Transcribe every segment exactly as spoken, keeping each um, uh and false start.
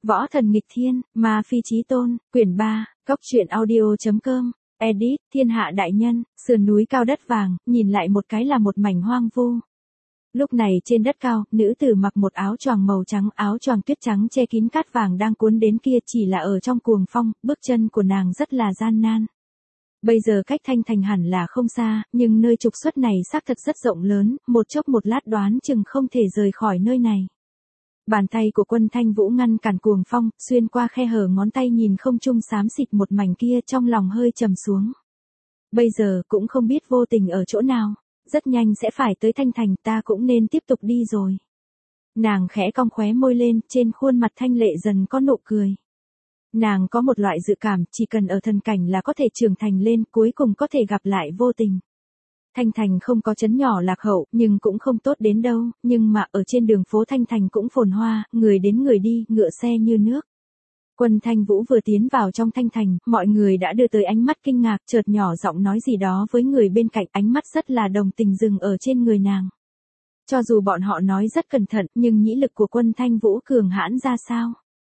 Võ thần nghịch thiên, ma phi chí tôn, quyển ba, cốc truyện audio.com, edit, thiên hạ đại nhân, sườn núi cao đất vàng, nhìn lại một cái là một mảnh hoang vu. Lúc này trên đất cao, nữ tử mặc một áo choàng màu trắng, áo choàng tuyết trắng che kín cát vàng đang cuốn đến kia, chỉ là ở trong cuồng phong, bước chân của nàng rất là gian nan. Bây giờ cách Thanh Thành hẳn là không xa, nhưng nơi trục xuất này xác thật rất rộng lớn, một chốc một lát đoán chừng không thể rời khỏi nơi này. Bàn tay của Quân Thanh Vũ ngăn cản cuồng phong, xuyên qua khe hở ngón tay nhìn không trung xám xịt một mảnh kia, trong lòng hơi trầm xuống. Bây giờ cũng không biết vô tình ở chỗ nào, rất nhanh sẽ phải tới Thanh Thành, ta cũng nên tiếp tục đi rồi. Nàng khẽ cong khóe môi lên, trên khuôn mặt thanh lệ dần có nụ cười. Nàng có một loại dự cảm, chỉ cần ở thần cảnh là có thể trưởng thành lên, cuối cùng có thể gặp lại vô tình. Thanh Thành không có trấn nhỏ lạc hậu, nhưng cũng không tốt đến đâu, nhưng mà ở trên đường phố Thanh Thành cũng phồn hoa, người đến người đi, ngựa xe như nước. Quân Thanh Vũ vừa tiến vào trong Thanh Thành, mọi người đã đưa tới ánh mắt kinh ngạc, chợt nhỏ giọng nói gì đó với người bên cạnh, ánh mắt rất là đồng tình dừng ở trên người nàng. Cho dù bọn họ nói rất cẩn thận, nhưng nhĩ lực của Quân Thanh Vũ cường hãn ra sao?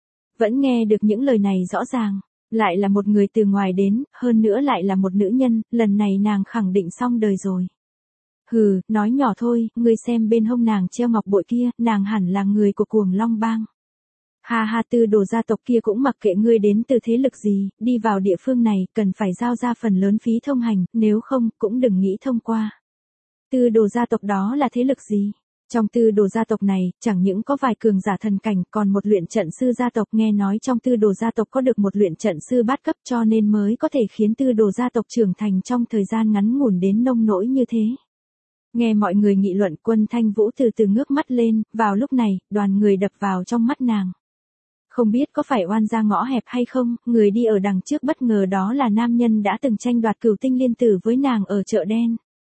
Vẫn nghe được những lời này rõ ràng. Lại là một người từ ngoài đến, hơn nữa lại là một nữ nhân, lần này nàng khẳng định xong đời rồi. Hừ, nói nhỏ thôi, ngươi xem bên hông nàng treo ngọc bội kia, nàng hẳn là người của Cuồng Long Bang. Ha ha, Tư Đồ gia tộc kia cũng mặc kệ ngươi đến từ thế lực gì, đi vào địa phương này, cần phải giao ra phần lớn phí thông hành, nếu không, cũng đừng nghĩ thông qua. Tư Đồ gia tộc đó là thế lực gì? Trong Tư Đồ gia tộc này, chẳng những có vài cường giả thần cảnh, còn một luyện trận sư gia tộc, nghe nói trong Tư Đồ gia tộc có được một luyện trận sư bát cấp, cho nên mới có thể khiến Tư Đồ gia tộc trưởng thành trong thời gian ngắn ngủn đến nông nỗi như thế. Nghe mọi người nghị luận, Quân Thanh Vũ từ từ ngước mắt lên, vào lúc này, đoàn người đập vào trong mắt nàng. Không biết có phải oan ra ngõ hẹp hay không, người đi ở đằng trước bất ngờ đó là nam nhân đã từng tranh đoạt cửu tinh liên tử với nàng ở chợ đen.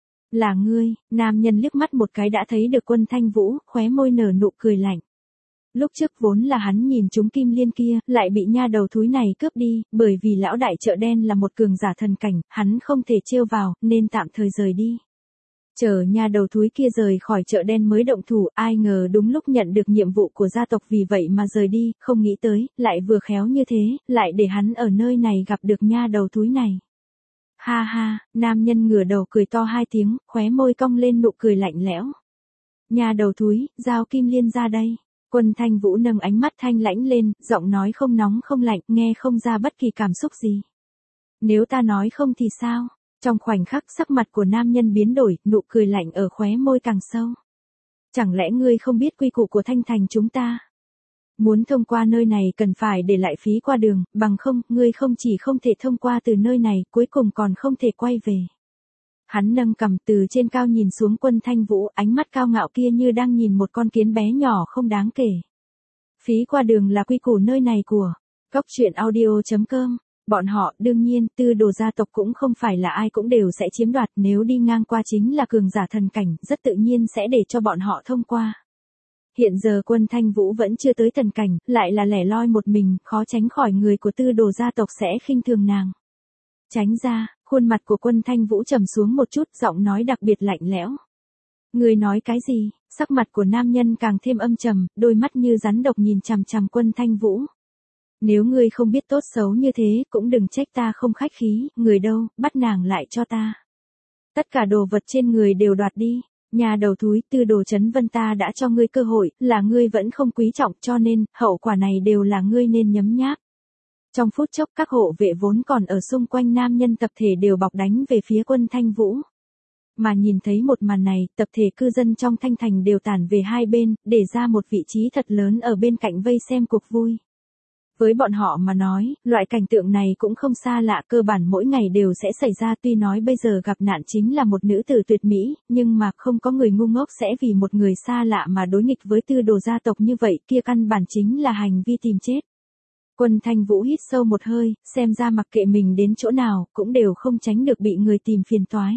Là ngươi, nam nhân liếc mắt một cái đã thấy được Quân Thanh Vũ, khóe môi nở nụ cười lạnh. Lúc trước vốn là hắn nhìn chúng kim liên kia, lại bị nha đầu thúi này cướp đi, bởi vì lão đại chợ đen là một cường giả thần cảnh, hắn không thể trêu vào, nên tạm thời rời đi. Chờ nha đầu thúi kia rời khỏi chợ đen mới động thủ, ai ngờ đúng lúc nhận được nhiệm vụ của gia tộc vì vậy mà rời đi, không nghĩ tới, lại vừa khéo như thế, lại để hắn ở nơi này gặp được nha đầu thúi này. Ha ha, nam nhân ngửa đầu cười to hai tiếng, khóe môi cong lên nụ cười lạnh lẽo. Nha đầu thúi, giao kim liên ra đây. Quân Thanh Vũ nâng ánh mắt thanh lãnh lên, giọng nói không nóng không lạnh, nghe không ra bất kỳ cảm xúc gì. Nếu ta nói không thì sao? Trong khoảnh khắc sắc mặt của nam nhân biến đổi, nụ cười lạnh ở khóe môi càng sâu. Chẳng lẽ ngươi không biết quy củ của Thanh Thành chúng ta? Muốn thông qua nơi này cần phải để lại phí qua đường, bằng không, ngươi không chỉ không thể thông qua từ nơi này, cuối cùng còn không thể quay về. Hắn nâng cằm từ trên cao nhìn xuống Quân Thanh Vũ, ánh mắt cao ngạo kia như đang nhìn một con kiến bé nhỏ không đáng kể. Phí qua đường là quy củ nơi này của cốc truyện audio.com. Bọn họ, đương nhiên, Tư Đồ gia tộc cũng không phải là ai cũng đều sẽ chiếm đoạt, nếu đi ngang qua chính là cường giả thần cảnh, rất tự nhiên sẽ để cho bọn họ thông qua. Hiện giờ Quân Thanh Vũ vẫn chưa tới thần cảnh, lại là lẻ loi một mình, khó tránh khỏi người của Tư Đồ gia tộc sẽ khinh thường nàng. Tránh ra, khuôn mặt của Quân Thanh Vũ trầm xuống một chút, giọng nói đặc biệt lạnh lẽo. Ngươi nói cái gì? Sắc mặt của nam nhân càng thêm âm trầm, đôi mắt như rắn độc nhìn chằm chằm Quân Thanh Vũ. Nếu ngươi không biết tốt xấu như thế, cũng đừng trách ta không khách khí, người đâu, bắt nàng lại cho ta. Tất cả đồ vật trên người đều đoạt đi. Nhà đầu thúi, Tư Đồ Chấn Vân ta đã cho ngươi cơ hội, là ngươi vẫn không quý trọng, cho nên, hậu quả này đều là ngươi nên nhấm nháp. Trong phút chốc các hộ vệ vốn còn ở xung quanh nam nhân tập thể đều bọc đánh về phía Quân Thanh Vũ. Mà nhìn thấy một màn này, tập thể cư dân trong Thanh Thành đều tản về hai bên, để ra một vị trí thật lớn ở bên cạnh vây xem cuộc vui. Với bọn họ mà nói, loại cảnh tượng này cũng không xa lạ, cơ bản mỗi ngày đều sẽ xảy ra, tuy nói bây giờ gặp nạn chính là một nữ tử tuyệt mỹ, nhưng mà không có người ngu ngốc sẽ vì một người xa lạ mà đối nghịch với Tư Đồ gia tộc như vậy, kia căn bản chính là hành vi tìm chết. Quân Thanh Vũ hít sâu một hơi, xem ra mặc kệ mình đến chỗ nào, cũng đều không tránh được bị người tìm phiền toái.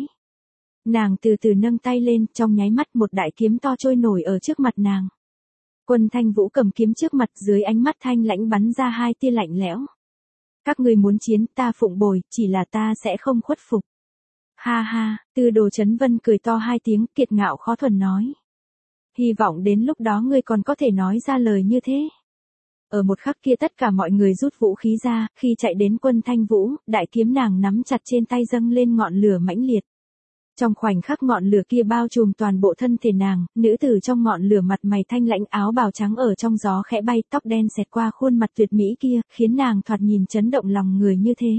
Nàng từ từ nâng tay lên, trong nháy mắt một đại kiếm to trôi nổi ở trước mặt nàng. Quân Thanh Vũ cầm kiếm trước mặt, dưới ánh mắt thanh lãnh bắn ra hai tia lạnh lẽo. Các ngươi muốn chiến, ta phụng bồi, chỉ là ta sẽ không khuất phục. Ha ha, Tư Đồ Chấn Vân cười to hai tiếng, kiệt ngạo khó thuần nói. Hy vọng đến lúc đó ngươi còn có thể nói ra lời như thế. Ở một khắc kia tất cả mọi người rút vũ khí ra, khi chạy đến Quân Thanh Vũ, đại kiếm nàng nắm chặt trên tay dâng lên ngọn lửa mãnh liệt. Trong khoảnh khắc ngọn lửa kia bao trùm toàn bộ thân thể nàng, nữ tử trong ngọn lửa mặt mày thanh lãnh, áo bào trắng ở trong gió khẽ bay, tóc đen xẹt qua khuôn mặt tuyệt mỹ kia, khiến nàng thoạt nhìn chấn động lòng người như thế.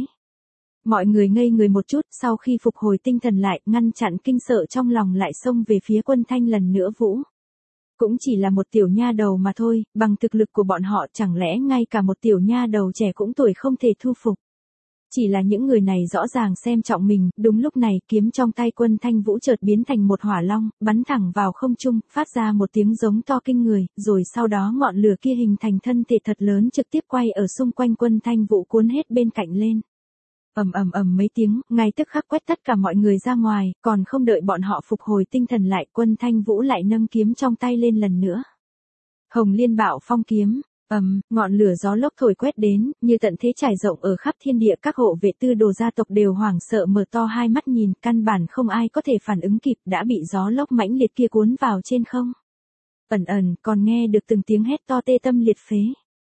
Mọi người ngây người một chút, sau khi phục hồi tinh thần lại, ngăn chặn kinh sợ trong lòng lại xông về phía Quân Thanh lần nữa Vũ. Cũng chỉ là một tiểu nha đầu mà thôi, bằng thực lực của bọn họ chẳng lẽ ngay cả một tiểu nha đầu trẻ cũng tuổi không thể thu phục. Chỉ là những người này rõ ràng xem trọng mình, đúng lúc này kiếm trong tay Quân Thanh Vũ chợt biến thành một hỏa long, bắn thẳng vào không trung, phát ra một tiếng giống to kinh người, rồi sau đó ngọn lửa kia hình thành thân thể thật lớn trực tiếp quay ở xung quanh Quân Thanh Vũ cuốn hết bên cạnh lên. Ầm ầm ầm mấy tiếng, ngay tức khắc quét tất cả mọi người ra ngoài, còn không đợi bọn họ phục hồi tinh thần lại, Quân Thanh Vũ lại nâng kiếm trong tay lên lần nữa. Hồng Liên Bạo Phong kiếm, ầm, ngọn lửa gió lốc thổi quét đến, như tận thế trải rộng ở khắp thiên địa, các hộ vệ Tư Đồ gia tộc đều hoảng sợ mở to hai mắt nhìn, căn bản không ai có thể phản ứng kịp, đã bị gió lốc mãnh liệt kia cuốn vào trên không. Ẩn ẩn, còn nghe được từng tiếng hét to tê tâm liệt phế.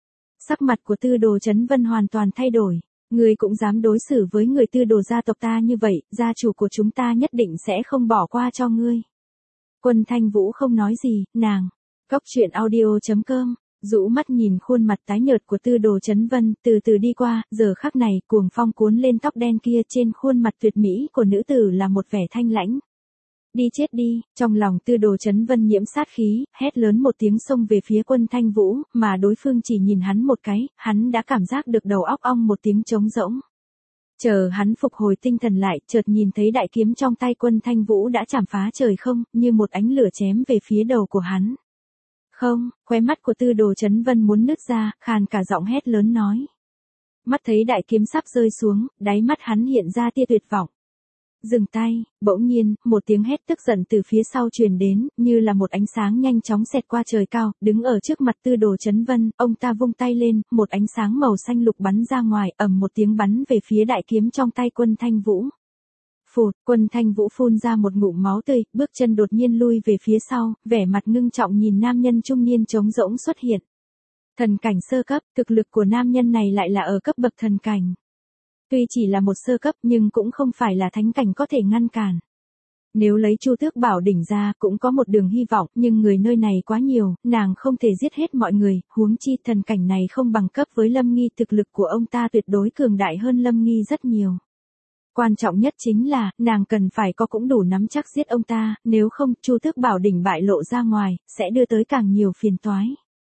Sắc mặt của Tư Đồ Chấn Vân hoàn toàn thay đổi. Ngươi cũng dám đối xử với người Tư Đồ gia tộc ta như vậy, gia chủ của chúng ta nhất định sẽ không bỏ qua cho ngươi. Quân Thanh Vũ không nói gì, nàng. Góc truyện audio chấm com, rũ mắt nhìn khuôn mặt tái nhợt của Tư Đồ Chấn Vân, từ từ đi qua, giờ khắc này, cuồng phong cuốn lên tóc đen kia, trên khuôn mặt tuyệt mỹ của nữ tử là một vẻ thanh lãnh. Đi chết đi, trong lòng Tư Đồ Chấn Vân nhiễm sát khí, hét lớn một tiếng xông về phía Quân Thanh Vũ, mà đối phương chỉ nhìn hắn một cái, hắn đã cảm giác được đầu óc ong một tiếng trống rỗng. Chờ hắn phục hồi tinh thần lại, chợt nhìn thấy đại kiếm trong tay Quân Thanh Vũ đã chạm phá trời không, như một ánh lửa chém về phía đầu của hắn. Không, khóe mắt của Tư Đồ Chấn Vân muốn nứt ra, khàn cả giọng hét lớn nói. Mắt thấy đại kiếm sắp rơi xuống, đáy mắt hắn hiện ra tia tuyệt vọng. Dừng tay, bỗng nhiên, một tiếng hét tức giận từ phía sau truyền đến, như là một ánh sáng nhanh chóng xẹt qua trời cao, đứng ở trước mặt Tư Đồ Chấn Vân, ông ta vung tay lên, một ánh sáng màu xanh lục bắn ra ngoài, ầm một tiếng bắn về phía đại kiếm trong tay Quân Thanh Vũ. Phụt, Quân Thanh Vũ phun ra một ngụm máu tươi, bước chân đột nhiên lui về phía sau, vẻ mặt ngưng trọng nhìn nam nhân trung niên trống rỗng xuất hiện. Thần cảnh sơ cấp, thực lực của nam nhân này lại là ở cấp bậc thần cảnh. Tuy chỉ là một sơ cấp nhưng cũng không phải là thánh cảnh có thể ngăn cản. Nếu lấy Chu Tước Bảo đỉnh ra cũng có một đường hy vọng, nhưng người nơi này quá nhiều, nàng không thể giết hết mọi người, huống chi thần cảnh này không bằng cấp với Lâm Nghi, thực lực của ông ta tuyệt đối cường đại hơn Lâm Nghi rất nhiều. Quan trọng nhất chính là, nàng cần phải có cũng đủ nắm chắc giết ông ta, nếu không, Chu Tước Bảo đỉnh bại lộ ra ngoài, sẽ đưa tới càng nhiều phiền toái.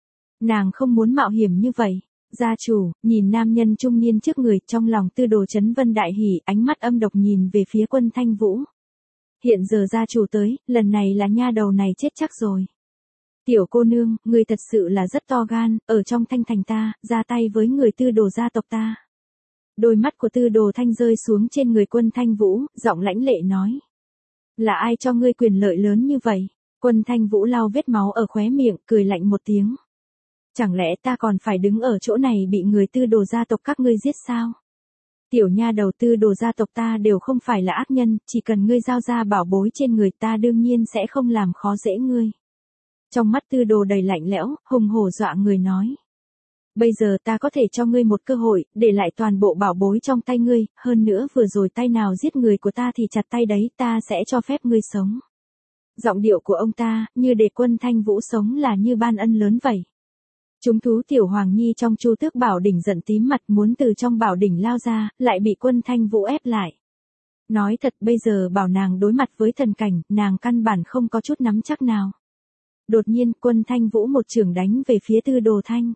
Nàng không muốn mạo hiểm như vậy. Gia chủ, nhìn nam nhân trung niên trước người, trong lòng Tư Đồ Chấn Vân đại hỉ, ánh mắt âm độc nhìn về phía Quân Thanh Vũ. Hiện giờ gia chủ tới, lần này là nha đầu này chết chắc rồi. Tiểu cô nương, người thật sự là rất to gan, ở trong Thanh thành ta, ra tay với người Tư Đồ gia tộc ta. Đôi mắt của Tư Đồ Thanh rơi xuống trên người Quân Thanh Vũ, giọng lãnh lệ nói. Là ai cho ngươi quyền lợi lớn như vậy? Quân Thanh Vũ lau vết máu ở khóe miệng, cười lạnh một tiếng. Chẳng lẽ ta còn phải đứng ở chỗ này bị người Tư Đồ gia tộc các ngươi giết sao? Tiểu nha đầu Tư Đồ gia tộc ta đều không phải là ác nhân, chỉ cần ngươi giao ra bảo bối trên người ta đương nhiên sẽ không làm khó dễ ngươi. Trong mắt Tư Đồ đầy lạnh lẽo, hùng hổ dọa người nói. Bây giờ ta có thể cho ngươi một cơ hội, để lại toàn bộ bảo bối trong tay ngươi, hơn nữa vừa rồi tay nào giết người của ta thì chặt tay đấy, ta sẽ cho phép ngươi sống. Giọng điệu của ông ta, như để Quân Thanh Vũ sống là như ban ân lớn vậy. Chúng thú Tiểu Hoàng Nhi trong Chu Tước Bảo đỉnh giận tím mặt muốn từ trong bảo đỉnh lao ra, lại bị Quân Thanh Vũ ép lại. Nói thật bây giờ bảo nàng đối mặt với thần cảnh, nàng căn bản không có chút nắm chắc nào. Đột nhiên Quân Thanh Vũ một chưởng đánh về phía Tư Đồ Thanh.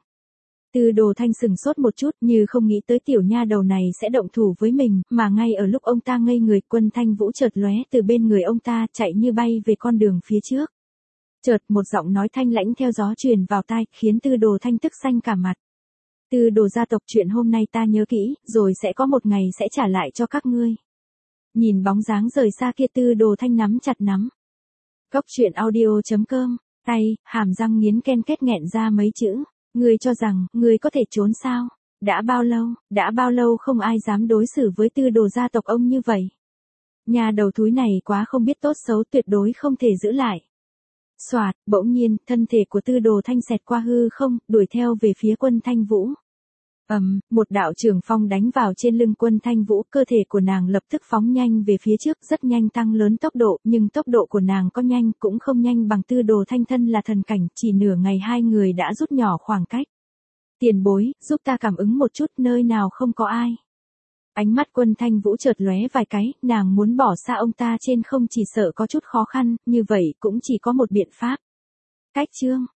Tư Đồ Thanh sừng sốt một chút như không nghĩ tới tiểu nha đầu này sẽ động thủ với mình, mà ngay ở lúc ông ta ngây người Quân Thanh Vũ chợt lóe từ bên người ông ta chạy như bay về con đường phía trước. Chợt một giọng nói thanh lãnh theo gió truyền vào tai, khiến Tư Đồ Thanh tức xanh cả mặt. Tư Đồ gia tộc chuyện hôm nay ta nhớ kỹ, rồi sẽ có một ngày sẽ trả lại cho các ngươi. Nhìn bóng dáng rời xa kia Tư Đồ Thanh nắm chặt nắm. Góc truyện audio chấm com, tay, hàm răng nghiến ken kết nghẹn ra mấy chữ. Ngươi cho rằng, ngươi có thể trốn sao? Đã bao lâu, đã bao lâu không ai dám đối xử với Tư Đồ gia tộc ông như vậy. Nhà đầu thúi này quá không biết tốt xấu tuyệt đối không thể giữ lại. Soạt, bỗng nhiên, thân thể của Tư Đồ Thanh xẹt qua hư không, đuổi theo về phía Quân Thanh Vũ. Ầm, um, một đạo trường phong đánh vào trên lưng Quân Thanh Vũ, cơ thể của nàng lập tức phóng nhanh về phía trước, rất nhanh tăng lớn tốc độ, nhưng tốc độ của nàng có nhanh cũng không nhanh bằng Tư Đồ Thanh thân là thần cảnh, chỉ nửa ngày hai người đã rút nhỏ khoảng cách. Tiền bối, giúp ta cảm ứng một chút nơi nào không có ai. Ánh mắt Quân Thanh Vũ chợt lóe vài cái, nàng muốn bỏ xa ông ta trên không chỉ sợ có chút khó khăn, như vậy cũng chỉ có một biện pháp. Cách chương.